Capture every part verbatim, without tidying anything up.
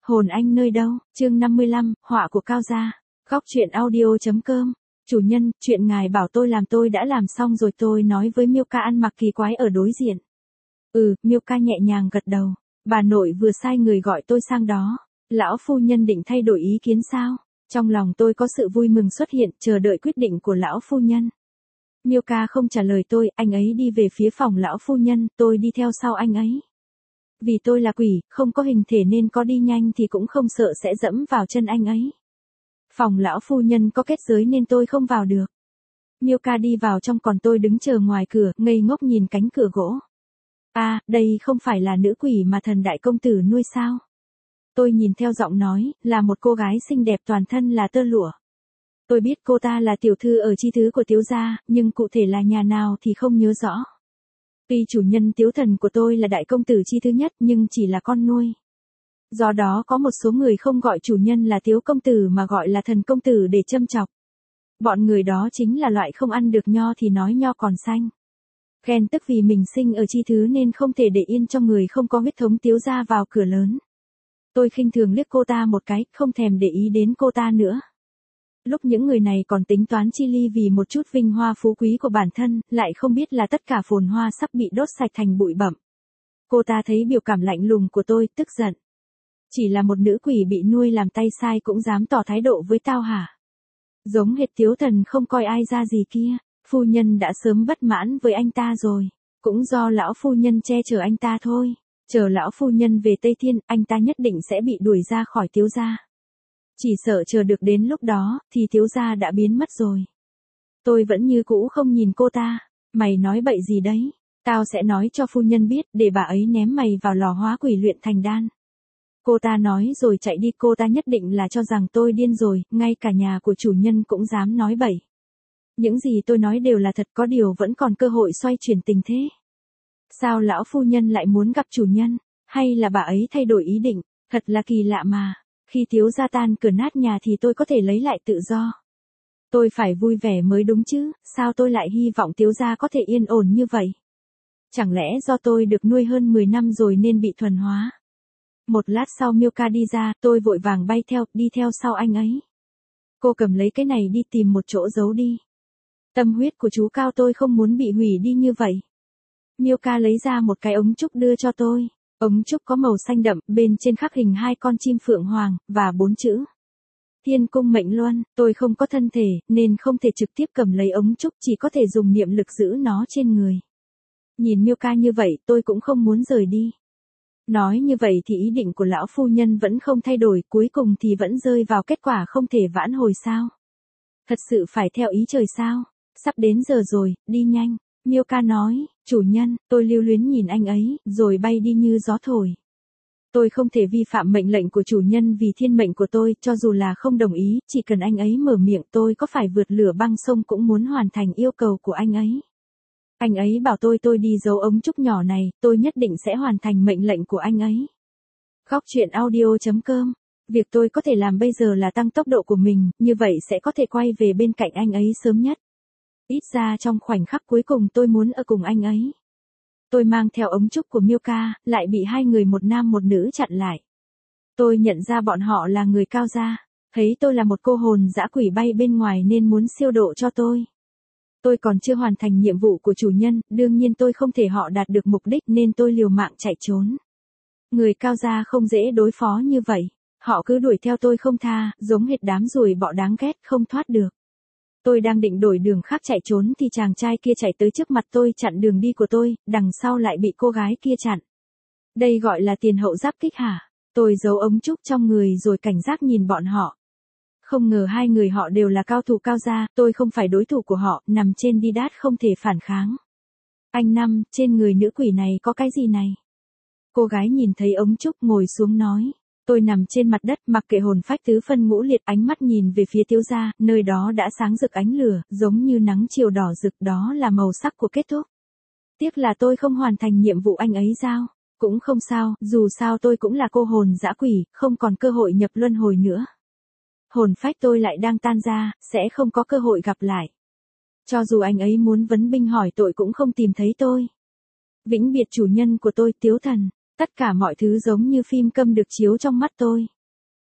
Hồn anh nơi đâu, chương năm mươi lăm, họa của Cao gia. Góc truyện audio.com. Chủ nhân, chuyện ngài bảo tôi làm tôi đã làm xong rồi, tôi nói với Milka ăn mặc kỳ quái ở đối diện. Ừ, Milka nhẹ nhàng gật đầu. Bà nội vừa sai người gọi tôi sang đó. Lão phu nhân định thay đổi ý kiến sao? Trong lòng tôi có sự vui mừng xuất hiện, chờ đợi quyết định của lão phu nhân. Milka không trả lời tôi, anh ấy đi về phía phòng lão phu nhân, tôi đi theo sau anh ấy. Vì tôi là quỷ, không có hình thể nên có đi nhanh thì cũng không sợ sẽ dẫm vào chân anh ấy. Phòng lão phu nhân có kết giới nên tôi không vào được. Milka đi vào trong còn tôi đứng chờ ngoài cửa, ngây ngốc nhìn cánh cửa gỗ. À, đây không phải là nữ quỷ mà thần đại công tử nuôi sao? Tôi nhìn theo giọng nói, là một cô gái xinh đẹp toàn thân là tơ lụa. Tôi biết cô ta là tiểu thư ở chi thứ của Tiếu gia, nhưng cụ thể là nhà nào thì không nhớ rõ. Tuy chủ nhân Tiếu thần của tôi là đại công tử chi thứ nhất nhưng chỉ là con nuôi. Do đó có một số người không gọi chủ nhân là Tiếu công tử mà gọi là thần công tử để châm chọc. Bọn người đó chính là loại không ăn được nho thì nói nho còn xanh. Ghen tức vì mình sinh ở chi thứ nên không thể để yên cho người không có huyết thống Tiếu gia vào cửa lớn. Tôi khinh thường liếc cô ta một cái, không thèm để ý đến cô ta nữa. Lúc những người này còn tính toán chi ly vì một chút vinh hoa phú quý của bản thân, lại không biết là tất cả phồn hoa sắp bị đốt sạch thành bụi bặm. Cô ta thấy biểu cảm lạnh lùng của tôi, tức giận. Chỉ là một nữ quỷ bị nuôi làm tay sai cũng dám tỏ thái độ với tao hả? Giống hệt Tiếu thần không coi ai ra gì kia, phu nhân đã sớm bất mãn với anh ta rồi. Cũng do lão phu nhân che chở anh ta thôi. Chờ lão phu nhân về Tây Thiên, anh ta nhất định sẽ bị đuổi ra khỏi Tiếu gia. Chỉ sợ chờ được đến lúc đó, thì Tiếu gia đã biến mất rồi. Tôi vẫn như cũ không nhìn cô ta. Mày nói bậy gì đấy? Tao sẽ nói cho phu nhân biết, để bà ấy ném mày vào lò hóa quỷ luyện thành đan. Cô ta nói rồi chạy đi, cô ta nhất định là cho rằng tôi điên rồi, ngay cả nhà của chủ nhân cũng dám nói bậy. Những gì tôi nói đều là thật, có điều vẫn còn cơ hội xoay chuyển tình thế. Sao lão phu nhân lại muốn gặp chủ nhân? Hay là bà ấy thay đổi ý định? Thật là kỳ lạ mà. Khi Tiếu gia tan cửa nát nhà thì tôi có thể lấy lại tự do. Tôi phải vui vẻ mới đúng chứ, sao tôi lại hy vọng Tiếu gia có thể yên ổn như vậy? Chẳng lẽ do tôi được nuôi hơn mười năm rồi nên bị thuần hóa? Một lát sau Milka đi ra, tôi vội vàng bay theo, đi theo sau anh ấy. Cô cầm lấy cái này đi tìm một chỗ giấu đi. Tâm huyết của chú Cao tôi không muốn bị hủy đi như vậy. Milka lấy ra một cái ống trúc đưa cho tôi. Ống trúc có màu xanh đậm, bên trên khắc hình hai con chim phượng hoàng, và bốn chữ. Thiên cung mệnh luân, tôi không có thân thể, nên không thể trực tiếp cầm lấy ống trúc, chỉ có thể dùng niệm lực giữ nó trên người. Nhìn Milka như vậy, tôi cũng không muốn rời đi. Nói như vậy thì ý định của lão phu nhân vẫn không thay đổi, cuối cùng thì vẫn rơi vào kết quả không thể vãn hồi sao? Thật sự phải theo ý trời sao? Sắp đến giờ rồi, đi nhanh. Milka nói, chủ nhân, tôi lưu luyến nhìn anh ấy, rồi bay đi như gió thổi. Tôi không thể vi phạm mệnh lệnh của chủ nhân vì thiên mệnh của tôi, cho dù là không đồng ý, chỉ cần anh ấy mở miệng tôi có phải vượt lửa băng sông cũng muốn hoàn thành yêu cầu của anh ấy. Anh ấy bảo tôi tôi đi giấu ống trúc nhỏ này, tôi nhất định sẽ hoàn thành mệnh lệnh của anh ấy. Góc truyện audio.com. Việc tôi có thể làm bây giờ là tăng tốc độ của mình, như vậy sẽ có thể quay về bên cạnh anh ấy sớm nhất. Ít ra trong khoảnh khắc cuối cùng tôi muốn ở cùng anh ấy. Tôi mang theo ống trúc của Milka, lại bị hai người một nam một nữ chặn lại. Tôi nhận ra bọn họ là người Cao gia, thấy tôi là một cô hồn dã quỷ bay bên ngoài nên muốn siêu độ cho tôi. Tôi còn chưa hoàn thành nhiệm vụ của chủ nhân, đương nhiên tôi không thể họ đạt được mục đích nên tôi liều mạng chạy trốn. Người Cao gia không dễ đối phó như vậy, họ cứ đuổi theo tôi không tha, giống hệt đám ruồi bọ đáng ghét không thoát được. Tôi đang định đổi đường khác chạy trốn thì chàng trai kia chạy tới trước mặt tôi chặn đường đi của tôi, đằng sau lại bị cô gái kia chặn. Đây gọi là tiền hậu giáp kích hả? Tôi giấu ống trúc trong người rồi cảnh giác nhìn bọn họ. Không ngờ hai người họ đều là cao thủ Cao gia, tôi không phải đối thủ của họ, nằm trên đi đát không thể phản kháng. Anh Năm, trên người nữ quỷ này có cái gì này? Cô gái nhìn thấy ống trúc ngồi xuống nói. Tôi nằm trên mặt đất mặc kệ hồn phách tứ phân ngũ liệt, ánh mắt nhìn về phía Tiếu gia, nơi đó đã sáng rực ánh lửa, giống như nắng chiều đỏ rực, đó là màu sắc của kết thúc. Tiếc là tôi không hoàn thành nhiệm vụ anh ấy giao. Cũng không sao, dù sao tôi cũng là cô hồn dã quỷ, không còn cơ hội nhập luân hồi nữa. Hồn phách tôi lại đang tan ra, sẽ không có cơ hội gặp lại. Cho dù anh ấy muốn vấn binh hỏi tội cũng không tìm thấy tôi. Vĩnh biệt chủ nhân của tôi, Tiếu thần. Tất cả mọi thứ giống như phim câm được chiếu trong mắt tôi.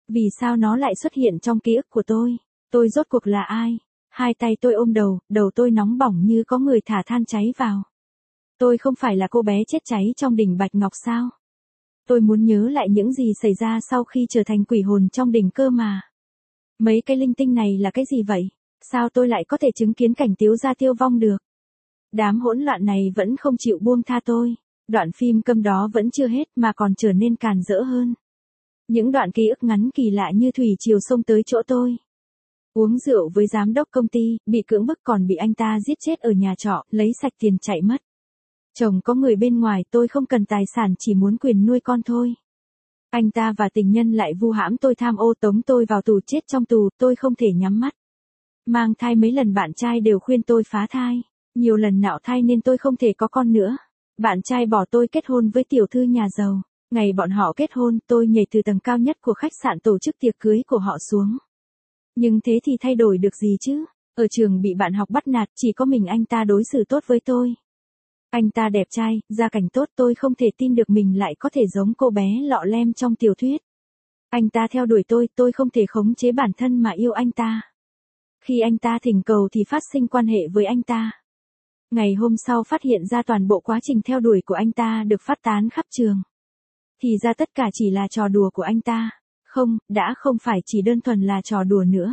Vì sao nó lại xuất hiện trong ký ức của tôi? Tôi rốt cuộc là ai? Hai tay tôi ôm đầu, đầu tôi nóng bỏng như có người thả than cháy vào. Tôi không phải là cô bé chết cháy trong đỉnh Bạch Ngọc sao? Tôi muốn nhớ lại những gì xảy ra sau khi trở thành quỷ hồn trong đỉnh cơ mà. Mấy cái linh tinh này là cái gì vậy? Sao tôi lại có thể chứng kiến cảnh Tiếu gia tiêu vong được? Đám hỗn loạn này vẫn không chịu buông tha tôi. Đoạn phim câm đó vẫn chưa hết mà còn trở nên càn rỡ hơn. Những đoạn ký ức ngắn kỳ lạ như thủy triều xông tới chỗ tôi. Uống rượu với giám đốc công ty, bị cưỡng bức còn bị anh ta giết chết ở nhà trọ, lấy sạch tiền chạy mất. Chồng có người bên ngoài, tôi không cần tài sản, chỉ muốn quyền nuôi con thôi. Anh ta và tình nhân lại vu hãm tôi, tham ô tống tôi vào tù, chết trong tù, tôi không thể nhắm mắt. Mang thai mấy lần bạn trai đều khuyên tôi phá thai. Nhiều lần nạo thai nên tôi không thể có con nữa. Bạn trai bỏ tôi kết hôn với tiểu thư nhà giàu. Ngày bọn họ kết hôn, tôi nhảy từ tầng cao nhất của khách sạn tổ chức tiệc cưới của họ xuống. Nhưng thế thì thay đổi được gì chứ? Ở trường bị bạn học bắt nạt, chỉ có mình anh ta đối xử tốt với tôi. Anh ta đẹp trai, gia cảnh tốt, tôi không thể tin được mình lại có thể giống cô bé lọ lem trong tiểu thuyết. Anh ta theo đuổi tôi, tôi không thể khống chế bản thân mà yêu anh ta. Khi anh ta thỉnh cầu thì phát sinh quan hệ với anh ta. Ngày hôm sau phát hiện ra toàn bộ quá trình theo đuổi của anh ta được phát tán khắp trường. Thì ra tất cả chỉ là trò đùa của anh ta. Không, đã không phải chỉ đơn thuần là trò đùa nữa.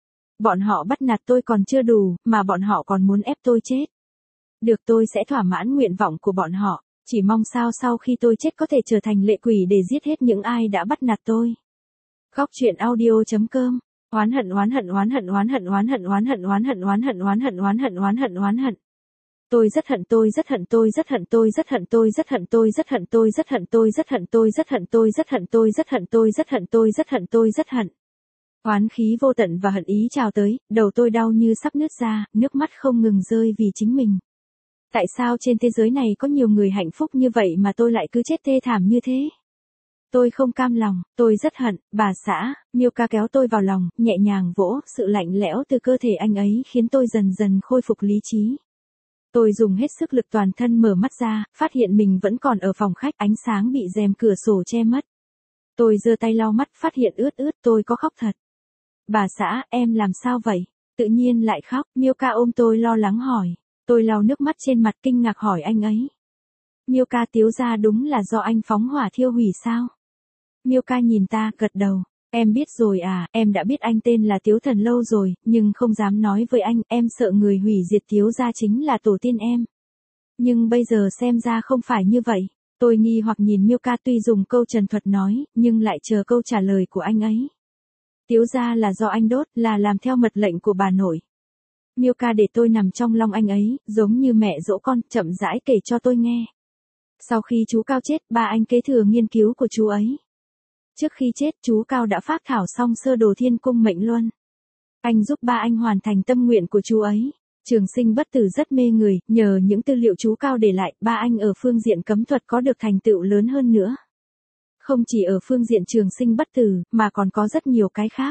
Bọn họ bắt nạt tôi còn chưa đủ, mà bọn họ còn muốn ép tôi chết. Được, tôi sẽ thỏa mãn nguyện vọng của bọn họ, chỉ mong sao sau khi tôi chết có thể trở thành lệ quỷ để giết hết những ai đã bắt nạt tôi. Góc truyện audio chấm com. Oán hận oán hận oán hận oán hận oán hận oán hận oán hận oán hận oán hận oán hận oán hận oán hận. Tôi rất hận, tôi rất hận, tôi rất hận, tôi rất hận, tôi rất hận, tôi rất hận, tôi rất hận, tôi rất hận, tôi rất hận, tôi rất hận, tôi rất hận, tôi rất hận, tôi rất hận, tôi rất hận. Oán khí vô tận và hận ý trào tới, đầu tôi đau như sắp nứt ra, nước mắt không ngừng rơi vì chính mình. Tại sao trên thế giới này có nhiều người hạnh phúc như vậy mà tôi lại cứ chết thê thảm như thế? Tôi không cam lòng, tôi rất hận. Bà xã, Milka kéo tôi vào lòng, nhẹ nhàng vỗ, sự lạnh lẽo từ cơ thể anh ấy khiến tôi dần dần khôi phục lý trí. Tôi dùng hết sức lực toàn thân mở mắt ra, phát hiện mình vẫn còn ở phòng khách, ánh sáng bị rèm cửa sổ che mất. Tôi giơ tay lau mắt, phát hiện ướt ướt, tôi có khóc thật. Bà xã, em làm sao vậy? Tự nhiên lại khóc. Milka ôm tôi lo lắng hỏi. Tôi lau nước mắt trên mặt, kinh ngạc hỏi anh ấy. Milka, Tiếu gia đúng là do anh phóng hỏa thiêu hủy sao? Milka nhìn ta, gật đầu. Em biết rồi à, em đã biết anh tên là Tiếu Thần lâu rồi, nhưng không dám nói với anh, em sợ người hủy diệt Tiếu gia chính là tổ tiên em. Nhưng bây giờ xem ra không phải như vậy. Tôi nghi hoặc nhìn Milka, tuy dùng câu trần thuật nói, nhưng lại chờ câu trả lời của anh ấy. Tiếu gia là do anh đốt, là làm theo mật lệnh của bà nội. Milka để tôi nằm trong lòng anh ấy, giống như mẹ dỗ con, chậm rãi kể cho tôi nghe. Sau khi chú Cao chết, ba anh kế thừa nghiên cứu của chú ấy. Trước khi chết, chú Cao đã phác thảo xong sơ đồ thiên cung mệnh luân. Anh giúp ba anh hoàn thành tâm nguyện của chú ấy. Trường Sinh Bất Tử rất mê người, nhờ những tư liệu chú Cao để lại, ba anh ở phương diện cấm thuật có được thành tựu lớn hơn nữa. Không chỉ ở phương diện Trường Sinh Bất Tử, mà còn có rất nhiều cái khác.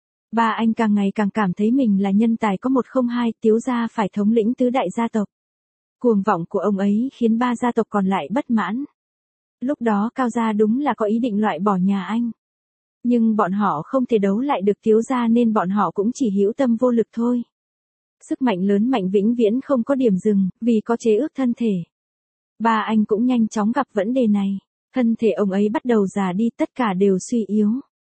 Ba anh càng ngày càng cảm thấy mình là nhân tài có một không hai, Tiếu gia phải thống lĩnh tứ đại gia tộc. Cuồng vọng của ông ấy khiến ba gia tộc còn lại bất mãn. Lúc đó Cao gia đúng là có ý định loại bỏ nhà anh. Nhưng bọn họ không thể đấu lại được Tiếu gia nên bọn họ cũng chỉ hữu tâm vô lực thôi. Sức mạnh lớn mạnh vĩnh viễn không có điểm dừng, vì có chế ước thân thể. Ba anh cũng nhanh chóng gặp vấn đề này. Thân thể ông ấy bắt đầu già đi, tất cả đều suy yếu.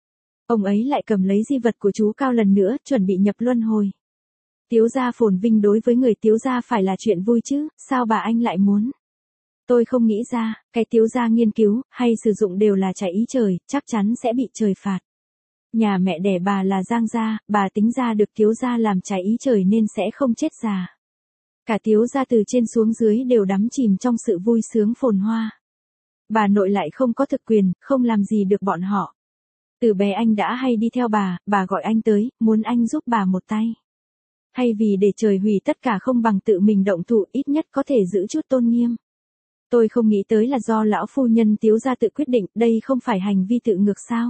Ông ấy lại cầm lấy di vật của chú Cao lần nữa, chuẩn bị nhập luân hồi. Tiếu gia phồn vinh đối với người Tiếu gia phải là chuyện vui chứ, sao bà anh lại muốn? Tôi không nghĩ ra, cái Tiếu gia nghiên cứu, hay sử dụng đều là trái ý trời, chắc chắn sẽ bị trời phạt. Nhà mẹ đẻ bà là Giang gia, bà tính ra được Tiếu gia làm trái ý trời nên sẽ không chết già. Cả Tiếu gia từ trên xuống dưới đều đắm chìm trong sự vui sướng phồn hoa. Bà nội lại không có thực quyền, không làm gì được bọn họ. Từ bé anh đã hay đi theo bà, bà gọi anh tới, muốn anh giúp bà một tay. Hay vì để trời hủy tất cả không bằng tự mình động thủ, ít nhất có thể giữ chút tôn nghiêm. Tôi không nghĩ tới là do lão phu nhân Tiếu gia tự quyết định, đây không phải hành vi tự ngược sao?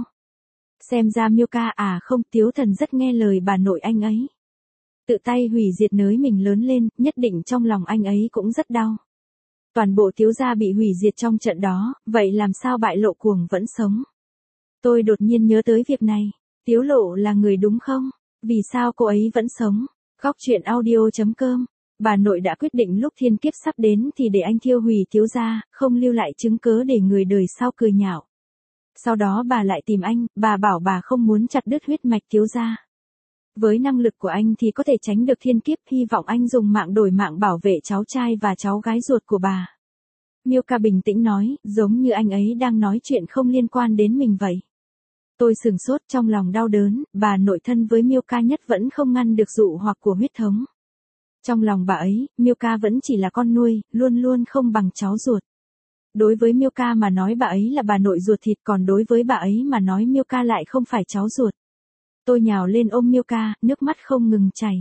Xem ra Milka à không, Tiếu Thần rất nghe lời bà nội anh ấy. Tự tay hủy diệt nới mình lớn lên, nhất định trong lòng anh ấy cũng rất đau. Toàn bộ Tiếu gia bị hủy diệt trong trận đó, vậy làm sao bại lộ cuồng vẫn sống? Tôi đột nhiên nhớ tới việc này. Tiếu Lộ là người đúng không? Vì sao cô ấy vẫn sống? Góc truyện audio.com. Bà nội đã quyết định lúc thiên kiếp sắp đến thì để anh thiêu hủy Tiếu gia, không lưu lại chứng cớ để người đời sau cười nhạo. Sau đó bà lại tìm anh, bà bảo bà không muốn chặt đứt huyết mạch Tiếu gia. Với năng lực của anh thì có thể tránh được thiên kiếp, hy vọng anh dùng mạng đổi mạng bảo vệ cháu trai và cháu gái ruột của bà. Milka bình tĩnh nói, giống như anh ấy đang nói chuyện không liên quan đến mình vậy. Tôi sửng sốt trong lòng đau đớn, bà nội thân với Milka nhất vẫn không ngăn được dụ hoặc của huyết thống. Trong lòng bà ấy, Milka vẫn chỉ là con nuôi, luôn luôn không bằng cháu ruột. Đối với Milka mà nói bà ấy là bà nội ruột thịt, còn đối với bà ấy mà nói Milka lại không phải cháu ruột. Tôi nhào lên ôm Milka, nước mắt không ngừng chảy.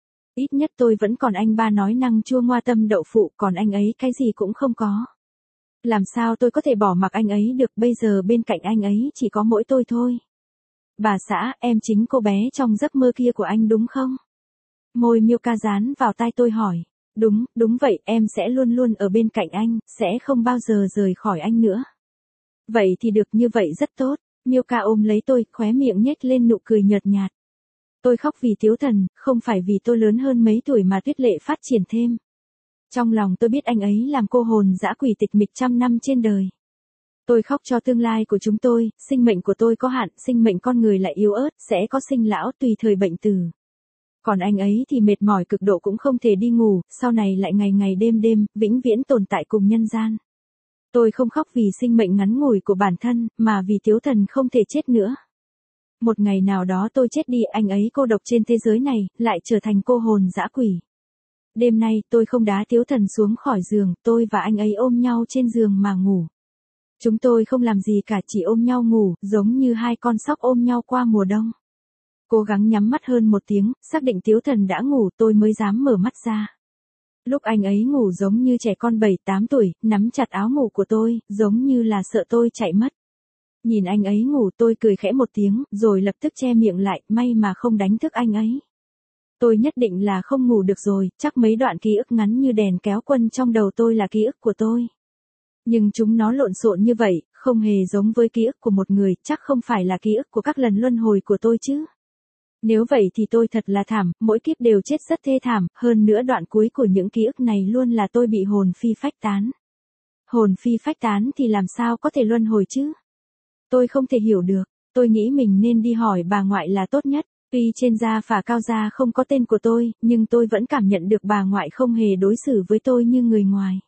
Ít nhất tôi vẫn còn anh ba nói năng chua ngoa tâm đậu phụ, còn anh ấy cái gì cũng không có. Làm sao tôi có thể bỏ mặc anh ấy được, bây giờ bên cạnh anh ấy chỉ có mỗi tôi thôi. Bà xã, em chính cô bé trong giấc mơ kia của anh đúng không? Môi Milka dán vào tai tôi hỏi. Đúng, đúng vậy, em sẽ luôn luôn ở bên cạnh anh, sẽ không bao giờ rời khỏi anh nữa. Vậy thì được, như vậy rất tốt. Milka ôm lấy tôi, khóe miệng nhếch lên nụ cười nhợt nhạt. Tôi khóc vì Tiếu Thần, không phải vì tôi lớn hơn mấy tuổi mà Tuyết Lệ phát triển thêm. Trong lòng tôi biết anh ấy làm cô hồn dã quỷ tịch mịch trăm năm trên đời. Tôi khóc cho tương lai của chúng tôi, sinh mệnh của tôi có hạn, sinh mệnh con người lại yếu ớt, sẽ có sinh lão tùy thời bệnh tử. Còn anh ấy thì mệt mỏi cực độ cũng không thể đi ngủ, sau này lại ngày ngày đêm đêm, vĩnh viễn tồn tại cùng nhân gian. Tôi không khóc vì sinh mệnh ngắn ngủi của bản thân, mà vì Tiếu Thần không thể chết nữa. Một ngày nào đó tôi chết đi, anh ấy cô độc trên thế giới này, lại trở thành cô hồn dã quỷ. Đêm nay, tôi không đá Tiếu Thần xuống khỏi giường, tôi và anh ấy ôm nhau trên giường mà ngủ. Chúng tôi không làm gì cả, chỉ ôm nhau ngủ, giống như hai con sóc ôm nhau qua mùa đông. Cố gắng nhắm mắt hơn một tiếng, xác định Tiếu Thần đã ngủ tôi mới dám mở mắt ra. Lúc anh ấy ngủ giống như trẻ con bảy tám tuổi, nắm chặt áo ngủ của tôi, giống như là sợ tôi chạy mất. Nhìn anh ấy ngủ tôi cười khẽ một tiếng, rồi lập tức che miệng lại, may mà không đánh thức anh ấy. Tôi nhất định là không ngủ được rồi, chắc mấy đoạn ký ức ngắn như đèn kéo quân trong đầu tôi là ký ức của tôi. Nhưng chúng nó lộn xộn như vậy, không hề giống với ký ức của một người, chắc không phải là ký ức của các lần luân hồi của tôi chứ. Nếu vậy thì tôi thật là thảm, mỗi kiếp đều chết rất thê thảm, hơn nữa đoạn cuối của những ký ức này luôn là tôi bị hồn phi phách tán. Hồn phi phách tán thì làm sao có thể luân hồi chứ? Tôi không thể hiểu được, tôi nghĩ mình nên đi hỏi bà ngoại là tốt nhất. Tuy trên gia phả Cao gia không có tên của tôi, nhưng tôi vẫn cảm nhận được bà ngoại không hề đối xử với tôi như người ngoài.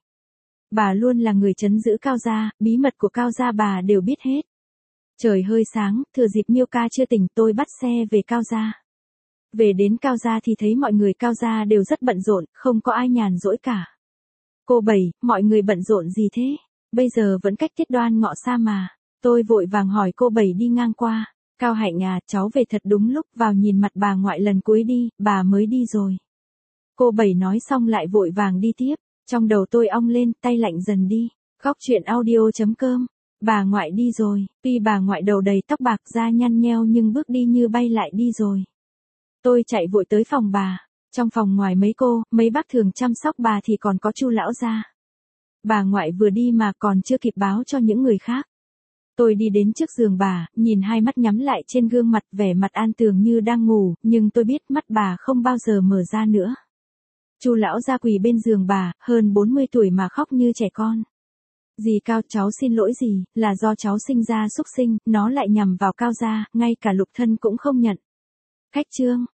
Bà luôn là người trấn giữ Cao gia, bí mật của Cao gia bà đều biết hết. Trời hơi sáng, thừa dịp Milka chưa tỉnh tôi bắt xe về Cao gia. Về đến Cao gia thì thấy mọi người Cao gia đều rất bận rộn, không có ai nhàn rỗi cả. Cô Bảy, mọi người bận rộn gì thế? Bây giờ vẫn cách Tiết Đoan Ngọ xa mà. Tôi vội vàng hỏi cô Bảy đi ngang qua. Cao Hạnh à, cháu về thật đúng lúc, vào nhìn mặt bà ngoại lần cuối đi, bà mới đi rồi. Cô Bảy nói xong lại vội vàng đi tiếp, trong đầu tôi ong lên, tay lạnh dần đi. Góc truyện audio.com. Bà ngoại đi rồi, tuy bà ngoại đầu đầy tóc bạc da nhăn nheo nhưng bước đi như bay lại đi rồi. Tôi chạy vội tới phòng bà, trong phòng ngoài mấy cô, mấy bác thường chăm sóc bà thì còn có Chu lão gia. Bà ngoại vừa đi mà còn chưa kịp báo cho những người khác. Tôi đi đến trước giường bà, nhìn hai mắt nhắm lại trên gương mặt, vẻ mặt an tường như đang ngủ, nhưng tôi biết mắt bà không bao giờ mở ra nữa. Chu lão gia quỳ bên giường bà, hơn bốn mươi tuổi mà khóc như trẻ con. Dì Cao, cháu xin lỗi dì, là do cháu sinh ra xúc sinh, nó lại nhằm vào Cao gia, ngay cả Lục Thân cũng không nhận. Khách trương,